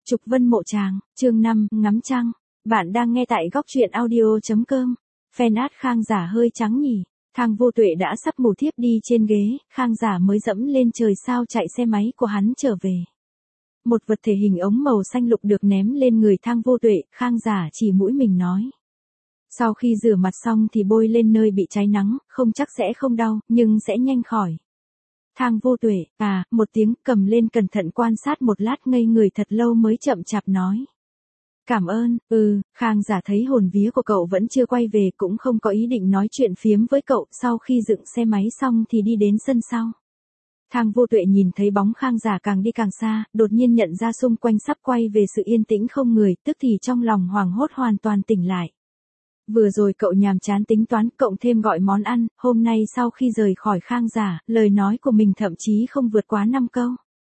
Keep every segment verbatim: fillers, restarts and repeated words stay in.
Trục Vân Mộ Tràng, chương năm, ngắm trăng. Bạn đang nghe tại góc truyện audio.com. Fan át Khang Giả hơi trắng nhỉ. Thang Vô Tuệ đã sắp ngủ thiếp đi trên ghế, Khang Giả mới dẫm lên trời sao chạy xe máy của hắn trở về. Một vật thể hình ống màu xanh lục được ném lên người Thang Vô Tuệ, Khang Giả chỉ mũi mình nói. Sau khi rửa mặt xong thì bôi lên nơi bị cháy nắng, không chắc sẽ không đau, nhưng sẽ nhanh khỏi. Thang Vô Tuệ, à, một tiếng, cầm lên cẩn thận quan sát một lát ngây người thật lâu mới chậm chạp nói. Cảm ơn, ừ, Khang Giả thấy hồn vía của cậu vẫn chưa quay về cũng không có ý định nói chuyện phiếm với cậu, sau khi dựng xe máy xong thì đi đến sân sau. Thang Vô Tuệ nhìn thấy bóng Khang Giả càng đi càng xa, đột nhiên nhận ra xung quanh sắp quay về sự yên tĩnh không người, tức thì trong lòng hoảng hốt hoàn toàn tỉnh lại. Vừa rồi cậu nhàm chán tính toán, cộng thêm gọi món ăn, hôm nay sau khi rời khỏi Khang Giả, lời nói của mình thậm chí không vượt quá năm câu.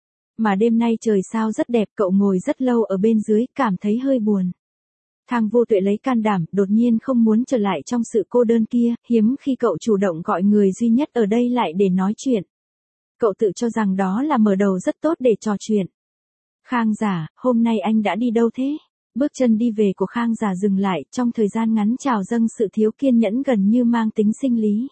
Mà đêm nay trời sao rất đẹp, cậu ngồi rất lâu ở bên dưới, cảm thấy hơi buồn. Thang Vô Tuệ lấy can đảm, đột nhiên không muốn trở lại trong sự cô đơn kia, hiếm khi cậu chủ động gọi người duy nhất ở đây lại để nói chuyện. Cậu tự cho rằng đó là mở đầu rất tốt để trò chuyện. Khang Giả, hôm nay anh đã đi đâu thế? Bước chân đi về của Khang Giả dừng lại, trong thời gian ngắn trào dâng sự thiếu kiên nhẫn gần như mang tính sinh lý.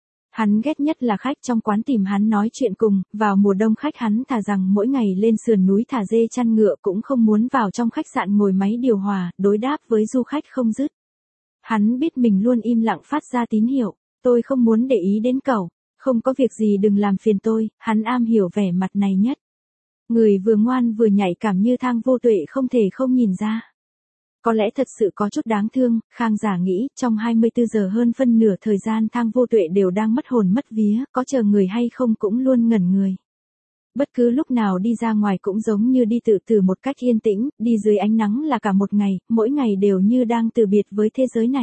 Hắn ghét nhất là khách trong quán tìm hắn nói chuyện cùng, vào mùa đông khách hắn thà rằng mỗi ngày lên sườn núi thả dê chăn ngựa cũng không muốn vào trong khách sạn ngồi máy điều hòa, đối đáp với du khách không dứt. Hắn biết mình luôn im lặng phát ra tín hiệu, tôi không muốn để ý đến cậu, không có việc gì đừng làm phiền tôi, hắn am hiểu vẻ mặt này nhất. Người vừa ngoan vừa nhạy cảm như Thang Vô Tuệ không thể không nhìn ra. Có lẽ thật sự có chút đáng thương, Khang Giả nghĩ, trong hai mươi tư giờ hơn phân nửa thời gian Thang Vô Tuệ đều đang mất hồn mất vía, có chờ người hay không cũng luôn ngẩn người. Bất cứ lúc nào đi ra ngoài cũng giống như đi tự tử một cách yên tĩnh, đi dưới ánh nắng là cả một ngày, mỗi ngày đều như đang từ biệt với thế giới này.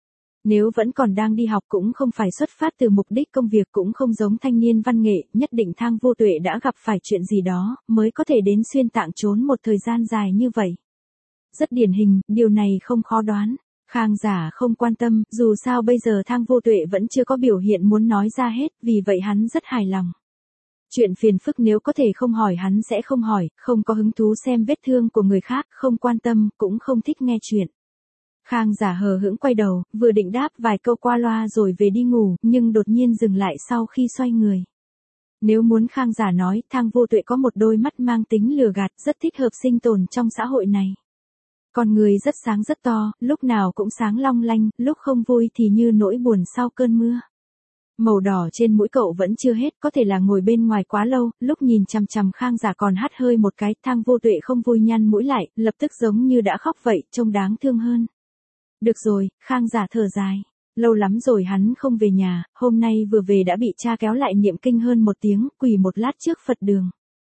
Nếu vẫn còn đang đi học cũng không phải xuất phát từ mục đích công việc, cũng không giống thanh niên văn nghệ, nhất định Thang Vô Tuệ đã gặp phải chuyện gì đó, mới có thể đến xuyên tạng trốn một thời gian dài như vậy. Rất điển hình, điều này không khó đoán. Khang Giả không quan tâm, dù sao bây giờ Thang Vô Tuệ vẫn chưa có biểu hiện muốn nói ra hết, vì vậy hắn rất hài lòng. Chuyện phiền phức nếu có thể không hỏi hắn sẽ không hỏi, không có hứng thú xem vết thương của người khác, không quan tâm, cũng không thích nghe chuyện. Khang Giả hờ hững quay đầu, vừa định đáp vài câu qua loa rồi về đi ngủ, nhưng đột nhiên dừng lại sau khi xoay người. Nếu muốn Khang Giả nói, Thang Vô Tuệ có một đôi mắt mang tính lừa gạt, rất thích hợp sinh tồn trong xã hội này. Con người rất sáng rất to, lúc nào cũng sáng long lanh, lúc không vui thì như nỗi buồn sau cơn mưa. Màu đỏ trên mũi cậu vẫn chưa hết, có thể là ngồi bên ngoài quá lâu, lúc nhìn chằm chằm Khang Giả còn hắt hơi một cái, Thang Vô Tuệ không vui nhăn mũi lại, lập tức giống như đã khóc vậy, trông đáng thương hơn. Được rồi, Khang Giả thở dài. Lâu lắm rồi hắn không về nhà, hôm nay vừa về đã bị cha kéo lại niệm kinh hơn một tiếng, quỳ một lát trước Phật đường.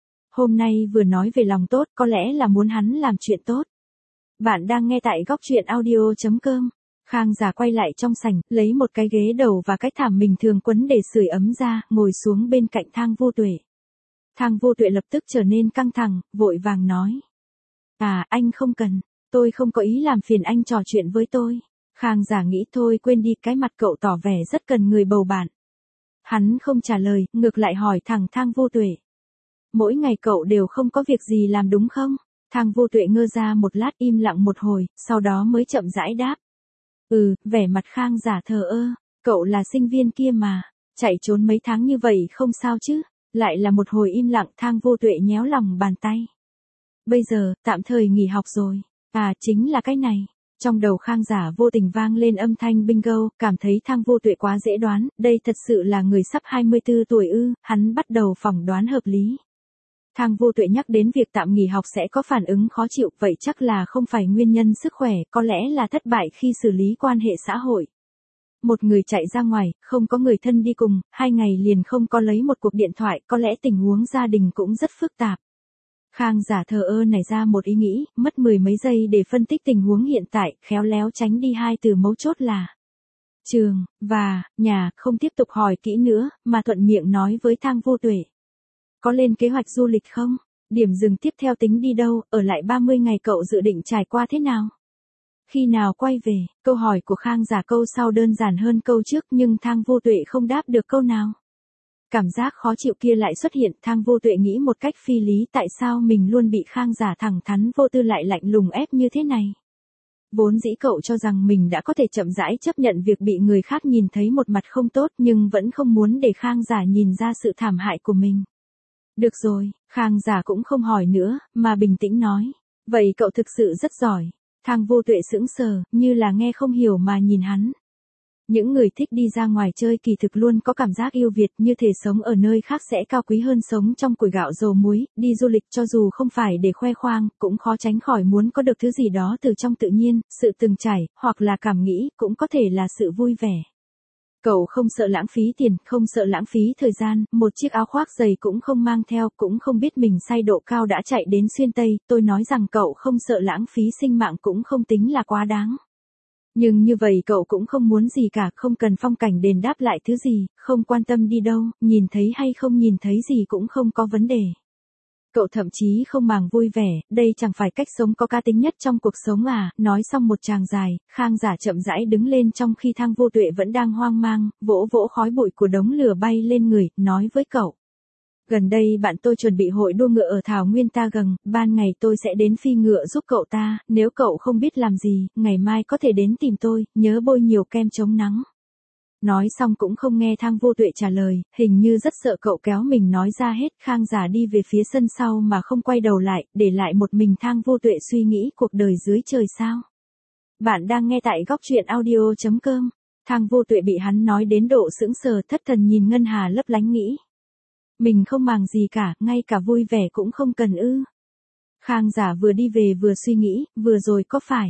Hôm nay vừa nói về lòng tốt, có lẽ là muốn hắn làm chuyện tốt. Bạn đang nghe tại góc truyện audio.com. Khang Giả quay lại trong sảnh, lấy một cái ghế đầu và cái thảm mình thường quấn để sưởi ấm ra, ngồi xuống bên cạnh Thang Vô Tuệ. Thang Vô Tuệ lập tức trở nên căng thẳng, vội vàng nói. À, anh không cần, tôi không có ý làm phiền anh trò chuyện với tôi. Khang Giả nghĩ thôi quên đi, cái mặt cậu tỏ vẻ rất cần người bầu bạn. Hắn không trả lời, ngược lại hỏi thẳng Thang Vô Tuệ. Mỗi ngày cậu đều không có việc gì làm đúng không? Thang Vô Tuệ ngơ ra một lát, im lặng một hồi, sau đó mới chậm rãi đáp. Ừ, vẻ mặt Khang Giả thờ ơ, cậu là sinh viên kia mà, chạy trốn mấy tháng như vậy không sao chứ, lại là một hồi im lặng. Thang Vô Tuệ nhéo lòng bàn tay. Bây giờ, tạm thời nghỉ học rồi, à chính là cái này. Trong đầu Khang Giả vô tình vang lên âm thanh bingo, cảm thấy Thang Vô Tuệ quá dễ đoán, đây thật sự là người sắp hai mươi tư tuổi ư, hắn bắt đầu phỏng đoán hợp lý. Thang Vô Tuệ nhắc đến việc tạm nghỉ học sẽ có phản ứng khó chịu, vậy chắc là không phải nguyên nhân sức khỏe, có lẽ là thất bại khi xử lý quan hệ xã hội. Một người chạy ra ngoài, không có người thân đi cùng, hai ngày liền không có lấy một cuộc điện thoại, có lẽ tình huống gia đình cũng rất phức tạp. Khang Giả thờ ơ nảy ra một ý nghĩ, mất mười mấy giây để phân tích tình huống hiện tại, khéo léo tránh đi hai từ mấu chốt là trường, và, nhà, không tiếp tục hỏi kỹ nữa, mà thuận miệng nói với Thang Vô Tuệ. Có lên kế hoạch du lịch không? Điểm dừng tiếp theo tính đi đâu, ở lại ba mươi ngày cậu dự định trải qua thế nào? Khi nào quay về? Câu hỏi của Khang Giả câu sau đơn giản hơn câu trước, nhưng Thang Vô Tuệ không đáp được câu nào. Cảm giác khó chịu kia lại xuất hiện, Thang Vô Tuệ nghĩ một cách phi lý tại sao mình luôn bị Khang Giả thẳng thắn vô tư lại lạnh lùng ép như thế này. Vốn dĩ cậu cho rằng mình đã có thể chậm rãi chấp nhận việc bị người khác nhìn thấy một mặt không tốt nhưng vẫn không muốn để Khang Giả nhìn ra sự thảm hại của mình. Được rồi, Khang Giả cũng không hỏi nữa, mà bình tĩnh nói. Vậy cậu thực sự rất giỏi. Thang Vô Tuệ sững sờ, như là nghe không hiểu mà nhìn hắn. Những người thích đi ra ngoài chơi kỳ thực luôn có cảm giác yêu Việt, như thể sống ở nơi khác sẽ cao quý hơn sống trong củi gạo dầu muối, đi du lịch cho dù không phải để khoe khoang, cũng khó tránh khỏi muốn có được thứ gì đó từ trong tự nhiên, sự từng trải, hoặc là cảm nghĩ, cũng có thể là sự vui vẻ. Cậu không sợ lãng phí tiền, không sợ lãng phí thời gian, một chiếc áo khoác dày cũng không mang theo, cũng không biết mình say độ cao đã chạy đến xuyên Tây, tôi nói rằng cậu không sợ lãng phí sinh mạng cũng không tính là quá đáng. Nhưng như vậy cậu cũng không muốn gì cả, không cần phong cảnh đền đáp lại thứ gì, không quan tâm đi đâu, nhìn thấy hay không nhìn thấy gì cũng không có vấn đề. Cậu thậm chí không màng vui vẻ, đây chẳng phải cách sống có cá tính nhất trong cuộc sống à, nói xong một tràng dài, Khang Giả chậm rãi đứng lên trong khi Thang Vô Tuệ vẫn đang hoang mang, vỗ vỗ khói bụi của đống lửa bay lên người, nói với cậu. Gần đây bạn tôi chuẩn bị hội đua ngựa ở Thảo Nguyên Ta Gầng, ban ngày tôi sẽ đến phi ngựa giúp cậu ta, nếu cậu không biết làm gì, ngày mai có thể đến tìm tôi, nhớ bôi nhiều kem chống nắng. Nói xong cũng không nghe Thang Vô Tuệ trả lời, hình như rất sợ cậu kéo mình nói ra hết. Khang Giả đi về phía sân sau mà không quay đầu lại, để lại một mình Thang Vô Tuệ suy nghĩ cuộc đời dưới trời sao. Bạn đang nghe tại góc truyện audio chấm com. Thang Vô Tuệ bị hắn nói đến độ sững sờ, thất thần nhìn ngân hà lấp lánh nghĩ. Mình không màng gì cả, ngay cả vui vẻ cũng không cần ư. Khang Giả vừa đi về vừa suy nghĩ, vừa rồi có phải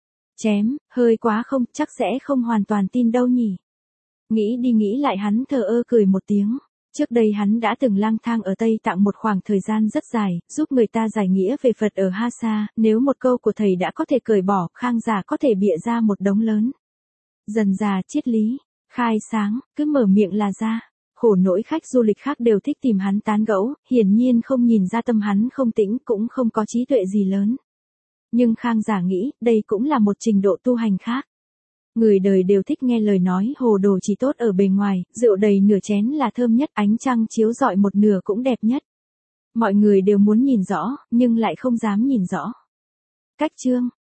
chém, hơi quá không, chắc sẽ không hoàn toàn tin đâu nhỉ. Nghĩ đi nghĩ lại hắn thờ ơ cười một tiếng. Trước đây hắn đã từng lang thang ở Tây Tạng một khoảng thời gian rất dài, giúp người ta giải nghĩa về Phật ở Hasa, nếu một câu của thầy đã có thể cởi bỏ, Khang Giả có thể bịa ra một đống lớn. Dần dà triết lý, khai sáng, cứ mở miệng là ra. Khổ nỗi khách du lịch khác đều thích tìm hắn tán gẫu, hiển nhiên không nhìn ra tâm hắn không tĩnh cũng không có trí tuệ gì lớn. Nhưng Khang Giả nghĩ, đây cũng là một trình độ tu hành khác. Người đời đều thích nghe lời nói hồ đồ chỉ tốt ở bề ngoài, rượu đầy nửa chén là thơm nhất, ánh trăng chiếu rọi một nửa cũng đẹp nhất. Mọi người đều muốn nhìn rõ, nhưng lại không dám nhìn rõ. Cách chương